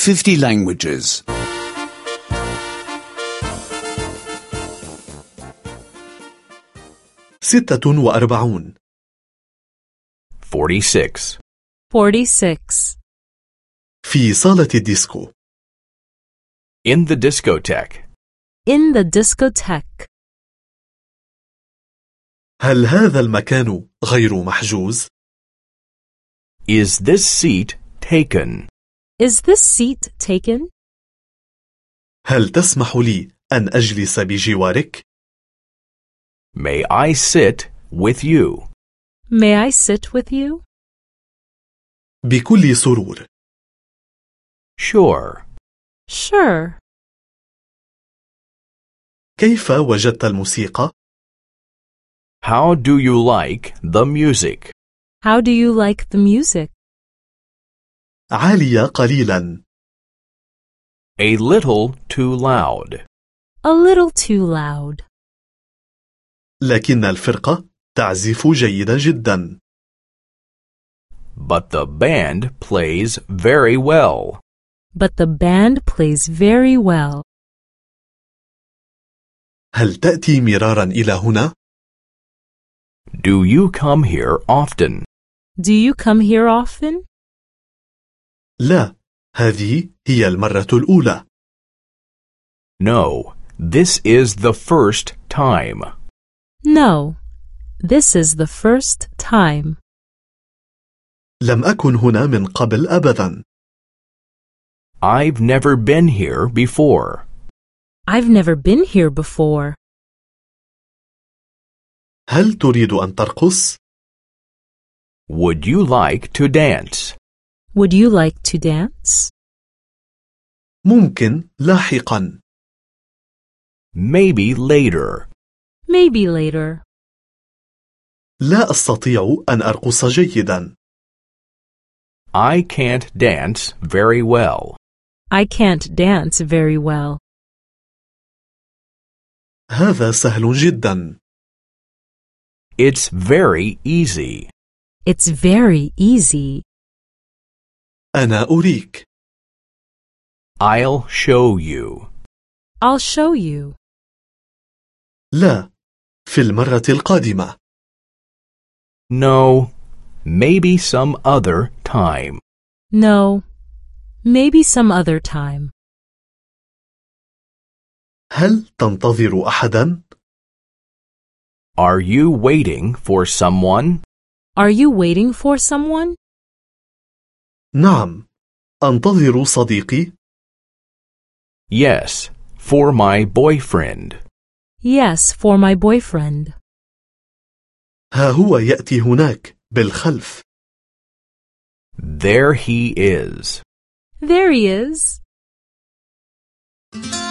50 languages. 46 46. 46. في صالة الديسكو. In the discotheque. In the discotheque. هل هذا المكان غير محجوز؟ Is this seat taken? Is this seat taken? هل تسمح لي أن أجلس بجوارك؟ May I sit with you? May I sit with you? بكل سرور. Sure. Sure. كيف وجدت الموسيقى؟ How do you like the music? How do you like the music? عالية قليلا. A little too loud. A little too loud. لكن الفرقة تعزف جيدا جدا. But the band plays very well. But the band plays very well. هل تأتي مرارا إلى هنا؟ Do you come here often? Do you come here often? لا، هذه هي المرة الأولى. No, this is the first time. No, this is the first time. لم أكن هنا من قبل أبدا. I've never been here before. I've never been here before. هل تريد أن ترقص؟ Would you like to dance? Would you like to dance? ممكن لاحقا. Maybe later. Maybe later. لا أستطيع أن أرقص جيدا. I can't dance very well. I can't dance very well. هذا سهل جدا. It's very easy. It's very easy. أنا أريك. I'll show you. I'll show you. لا، في المرة القادمة. No, maybe some other time. No, maybe some other time. هل تنتظر أحدا؟ Are you waiting for someone? Are you waiting for someone? نعم، أنتظر صديقي. Yes, for my boyfriend. Yes, for my boyfriend. ها هو يأتي هناك بالخلف. There he is. There he is.